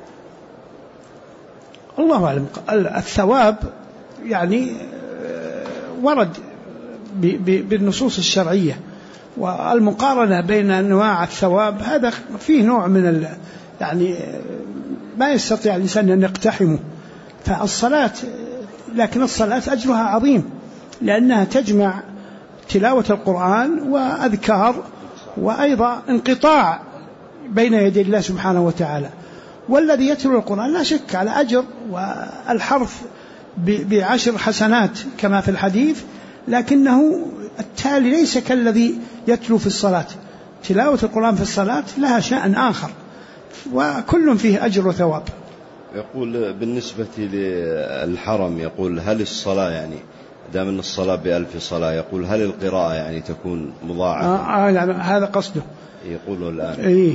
الله أعلم. الثواب يعني ورد بالنصوص الشرعية، والمقارنة بين أنواع الثواب هذا فيه نوع من يعني ما يستطيع الإنسان أن يقتحمه. فالصلاة، لكن الصلاة أجرها عظيم لأنها تجمع تلاوة القرآن وأذكار وأيضا انقطاع بين يدي الله سبحانه وتعالى. والذي يتلو القرآن لا شك على أجر، والحرف ب10 حسنات كما في الحديث، لكنه التالي ليس كالذي يتلو في الصلاة. تلاوة القرآن في الصلاة لها شأن آخر، وكل فيه أجر وثواب. يقول بالنسبة للحرم، يقول هل الصلاة يعني دام أن الصلاة ب1000 صلاة، يقول هل القراءة يعني تكون مضاعفة؟ يعني هذا قصده يقوله الآن. إيه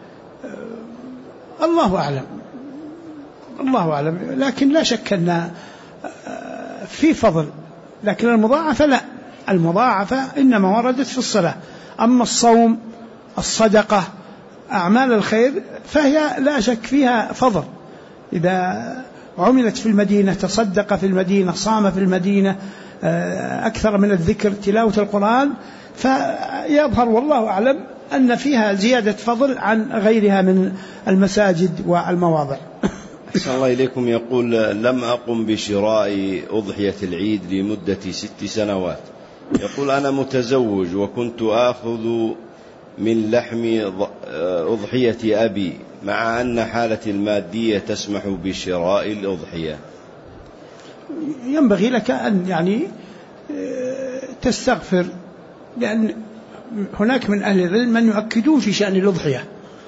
الله أعلم، الله أعلم. لكن لا شك أن في فضل، لكن المضاعفة لا، المضاعفة إنما وردت في الصلاة. أما الصوم، الصدقة، أعمال الخير فهي لا شك فيها فضل. إذا عملت في المدينة، تصدق في المدينة، صام في المدينة، أكثر من الذكر، تلاوة القرآن، فيظهر والله أعلم أن فيها زيادة فضل عن غيرها من المساجد والمواضع. أحسن الله إليكم. يقول: لم أقم بشراء أضحية العيد لمدة 6 سنوات. يقول: أنا متزوج وكنت آخذ من لحم أضحية أبي، مع أن حالتي المادية تسمح بشراء الأضحية. ينبغي لك أن يعني تستغفر، لأن هناك من أهل العلم من يؤكدون في شأن الأضحية،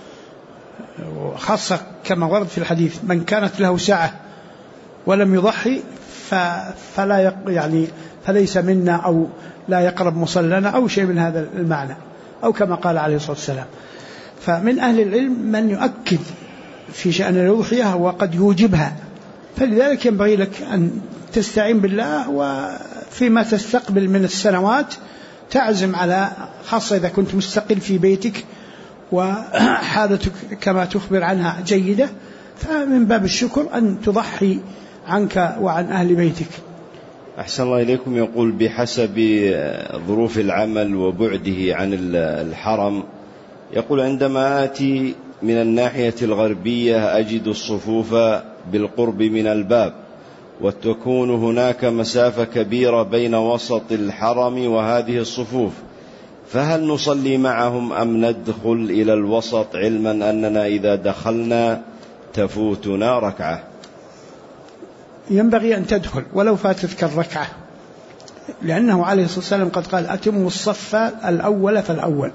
خاصة كما ورد في الحديث: من كانت له سعة ولم يضحي فلا يعني فليس منا، أو لا يقرب مصلنا، أو شيء من هذا المعنى، أو كما قال عليه الصلاة والسلام. فمن أهل العلم من يؤكد في شأن الأضحية وقد يوجبها، فلذلك ينبغي لك أن تستعين بالله، وفيما تستقبل من السنوات تعزم على، خاصة إذا كنت مستقل في بيتك وحالتك كما تخبر عنها جيدة، فمن باب الشكر أن تضحي عنك وعن أهل بيتك. أحسن الله إليكم. يقول: بحسب ظروف العمل وبعده عن الحرم، يقول: عندما آتي من الناحية الغربية أجد الصفوف بالقرب من الباب، وتكون هناك مسافة كبيرة بين وسط الحرم وهذه الصفوف، فهل نصلي معهم أم ندخل إلى الوسط، علما أننا إذا دخلنا تفوتنا ركعة؟ ينبغي أن تدخل ولو فاتتك الركعة، لأنه عليه الصلاة والسلام قد قال: أتموا الصف الأول فالأول،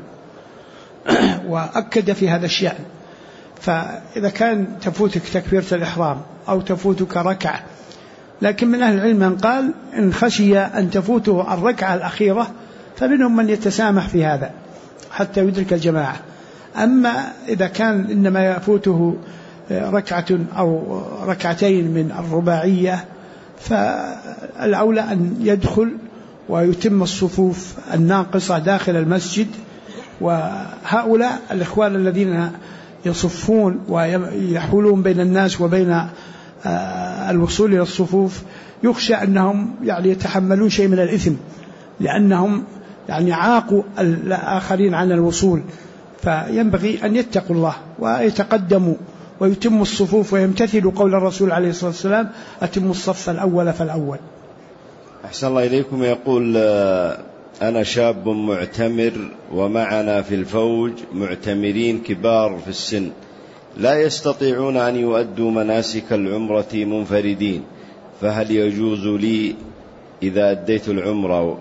وأكد في هذا الشأن. فإذا كان تفوتك تكبيرة الإحرام أو تفوتك ركعة، لكن من أهل العلم من قال إن خشي أن تفوته الركعة الأخيرة فمنهم من يتسامح في هذا حتى يدرك الجماعة. أما إذا كان إنما يفوته ركعة أو ركعتين من الرباعية، فالأولى أن يدخل ويتم الصفوف الناقصة داخل المسجد. وهؤلاء الإخوان الذين يصفون ويحولون بين الناس وبين الوصول إلى الصفوف يخشى أنهم يعني يتحملون شيء من الإثم، لأنهم يعني عاقوا الآخرين عن الوصول. فينبغي أن يتقوا الله ويتقدموا ويتموا الصفوف ويمتثلوا قول الرسول عليه الصلاة والسلام: أتموا الصف الأول فالأول. أحسن الله إليكم. يقول: أنا شاب معتمر ومعنا في الفوج معتمرين كبار في السن لا يستطيعون أن يؤدوا مناسك العمرة منفردين، فهل يجوز لي إذا أديت العمرة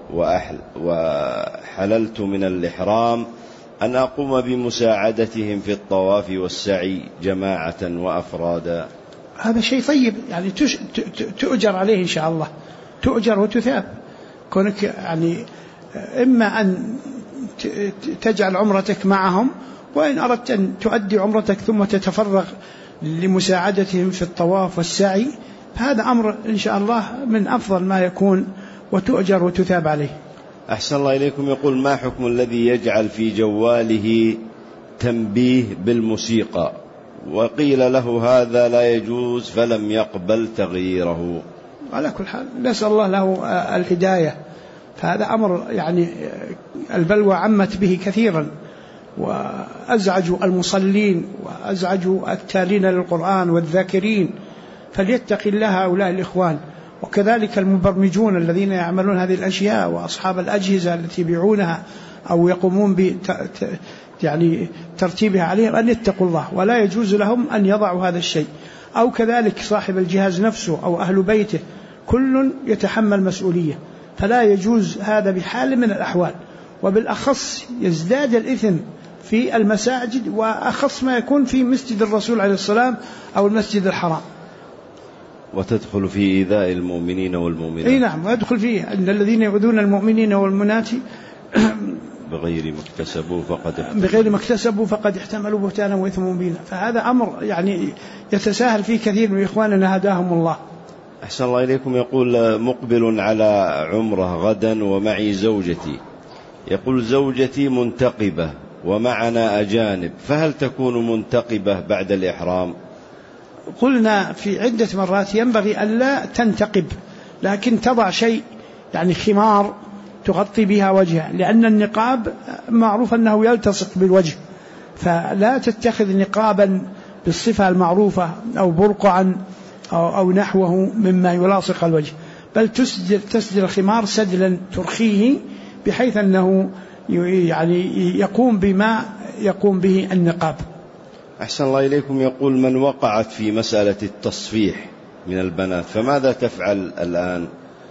وحللت من الإحرام أن أقوم بمساعدتهم في الطواف والسعي جماعة وأفرادا؟ هذا شيء طيب، يعني تؤجر عليه إن شاء الله، تؤجر وتثاب. كونك يعني إما أن تجعل عمرتك معهم، وإن أردت أن تؤدي عمرتك ثم تتفرغ لمساعدتهم في الطواف والسعي، هذا أمر إن شاء الله من أفضل ما يكون، وتؤجر وتثاب عليه. أحسن الله إليكم. يقول: ما حكم الذي يجعل في جواله تنبيه بالموسيقى؟ وقيل له هذا لا يجوز فلم يقبل تغييره. على كل حال نسأل الله له الهداية، فهذا أمر يعني البلوى عمت به كثيرا، وأزعجوا المصلين وأزعجوا التالين للقرآن والذاكرين، فليتق الله هؤلاء الإخوان. وكذلك المبرمجون الذين يعملون هذه الأشياء، وأصحاب الأجهزة التي يبيعونها أو يقومون يعني ترتيبها عليهم، أن يتقوا الله، ولا يجوز لهم أن يضعوا هذا الشيء. أو كذلك صاحب الجهاز نفسه أو أهل بيته، كل يتحمل مسؤولية، فلا يجوز هذا بحال من الأحوال. وبالأخص يزداد الإثم في المساجد، وأخص ما يكون في مسجد الرسول عليه السلام أو المسجد الحرام. وتدخل في إيذاء المؤمنين والمؤمنات. أي نعم، ويدخل فيه أن الذين يؤذون المؤمنين والمؤمنات بغير ما اكتسبوا فقد احتملوا بهتانا وإثما مبينا. فهذا أمر يعني يتساهل فيه كثير من إخواننا هداهم الله. أحسن الله إليكم. يقول: مقبل على عمره غدا ومعي زوجتي. يقول: زوجتي منتقبة ومعنا أجانب، فهل تكون منتقبة بعد الإحرام؟ قلنا في عدة مرات ينبغي ألا تنتقب، لكن تضع شيء يعني خمار تغطي بها وجهها، لأن النقاب معروف أنه يلتصق بالوجه، فلا تتخذ نقابا بالصفة المعروفة أو برقعا أو نحوه مما يلاصق الوجه، بل تسدل الخمار سدلا ترخيه بحيث أنه يعني يقوم بما يقوم به النقاب. أحسن الله إليكم. يقول: من وقعت في مسألة التصفيح من البنات فماذا تفعل الآن؟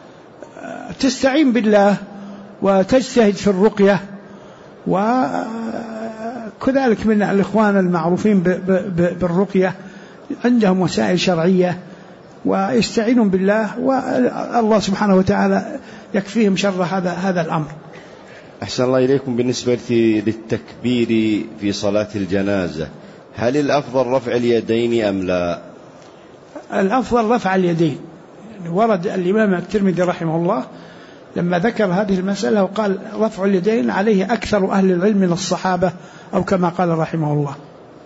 تستعين بالله وتجتهد في الرقية، وكذلك من الإخوان المعروفين بالرقية عندهم وسائل شرعية، ويستعينون بالله، والله سبحانه وتعالى يكفيهم شر هذا الأمر. أحسن الله إليكم. بالنسبة للتكبير في صلاة الجنازة، هل الأفضل رفع اليدين أم لا؟ الأفضل رفع اليدين. ورد الإمام الترمذي رحمه الله لما ذكر هذه المسألة وقال: رفع اليدين عليه أكثر أهل العلم من الصحابة، أو كما قال رحمه الله.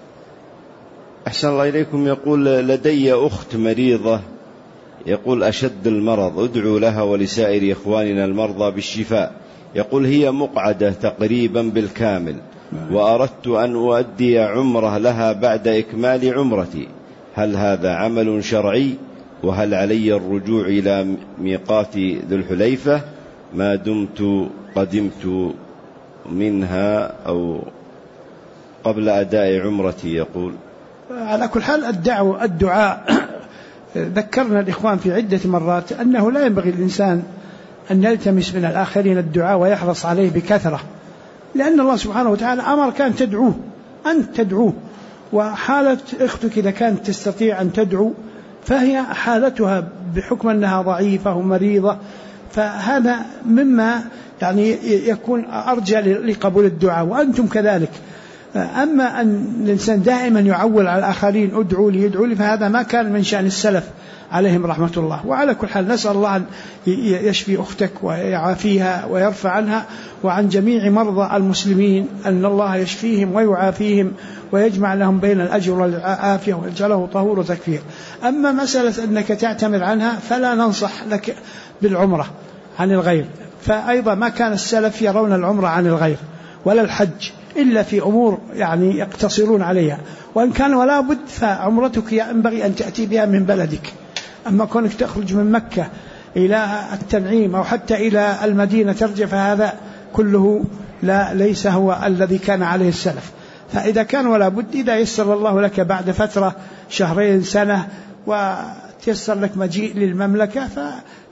أحسن الله إليكم. يقول: لدي أخت مريضة، يقول أشد المرض، ادعوا لها ولسائر إخواننا المرضى بالشفاء. يقول: هي مقعدة تقريبا بالكامل، وأردت أن أؤدي عمرة لها بعد إكمال عمرتي، هل هذا عمل شرعي؟ وهل علي الرجوع إلى ميقات ذو الحليفة ما دمت قدمت منها أو قبل أداء عمرتي؟ يقول: على كل حال الدعاء ذكرنا الإخوان في عدة مرات أنه لا ينبغي الإنسان أن يلتمس من الآخرين الدعاء ويحرص عليه بكثرة، لأن الله سبحانه وتعالى أمرك أن تدعوه. وحالة أختك إذا كانت تستطيع أن تدعو، فهي حالتها بحكم أنها ضعيفة ومريضة، فهذا مما يعني يكون أرجى لقبول الدعاء، وأنتم كذلك. أما أن الإنسان دائما يعول على الآخرين ادعوا لي، فهذا ما كان من شأن السلف عليهم رحمة الله. وعلى كل حال نسأل الله أن يشفي أختك ويعافيها ويرفع عنها وعن جميع مرضى المسلمين، أن الله يشفيهم ويعافيهم ويجمع لهم بين الأجر والعافية ويجعله طهور وتكفير. أما مسألة أنك تعتمر عنها فلا ننصح لك بالعمرة عن الغير، فأيضا ما كان السلف يرون العمرة عن الغير ولا الحج إلا في أمور يعني يقتصرون عليها، وإن كان ولا بد فعمرتك ينبغي أن تأتي بها من بلدك. أما كونك تخرج من مكة إلى التنعيم أو حتى إلى المدينة ترجع، فهذا كله ليس هو الذي كان عليه السلف. فإذا كان ولا بد، إذا يسر الله لك بعد فترة شهرين سنة وتيسر لك مجيء للمملكة،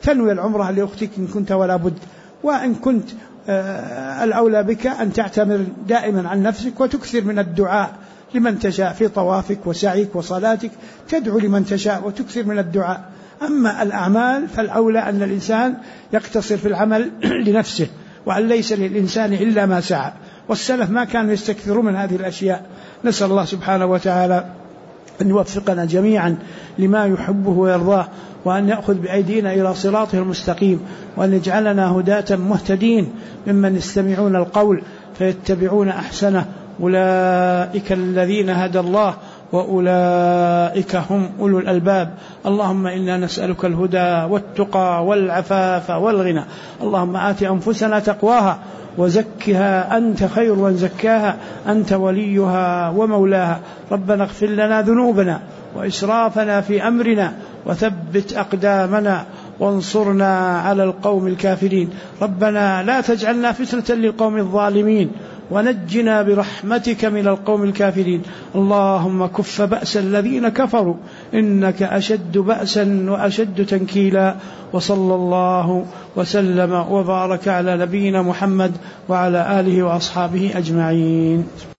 تنوي العمرة لأختك إن كنت ولا بد، وإن كنت الأولى بك أن تعتمر دائما عن نفسك وتكثر من الدعاء لمن تشاء في طوافك وسعيك وصلاتك، تدعو لمن تشاء وتكثر من الدعاء. أما الأعمال فالأولى أن الإنسان يقتصر في العمل لنفسه، وأن ليس للإنسان إلا ما سعى، والسلف ما كانوا يستكثرون من هذه الأشياء. نسأل الله سبحانه وتعالى أن يوفقنا جميعا لما يحبه ويرضاه، وأن يأخذ بأيدينا إلى صراطه المستقيم، وأن يجعلنا هداة مهتدين ممن يستمعون القول فيتبعون أحسنه. أولئك الذين هدى الله وأولئك هم أولو الألباب. اللهم إنا نسألك الهدى والتقى والعفاف والغنى. اللهم آت أنفسنا تقواها وزكها أنت خير من زكاها، أنت وليها ومولاها. ربنا اغفر لنا ذنوبنا وإسرافنا في أمرنا وثبت أقدامنا وانصرنا على القوم الكافرين. ربنا لا تجعلنا فتنة للقوم الظالمين ونجنا برحمتك من القوم الكافرين. اللهم كف بأس الذين كفروا إنك أشد بأسا وأشد تنكيلا. وصلى الله وسلم وبارك على نبينا محمد وعلى آله وأصحابه أجمعين.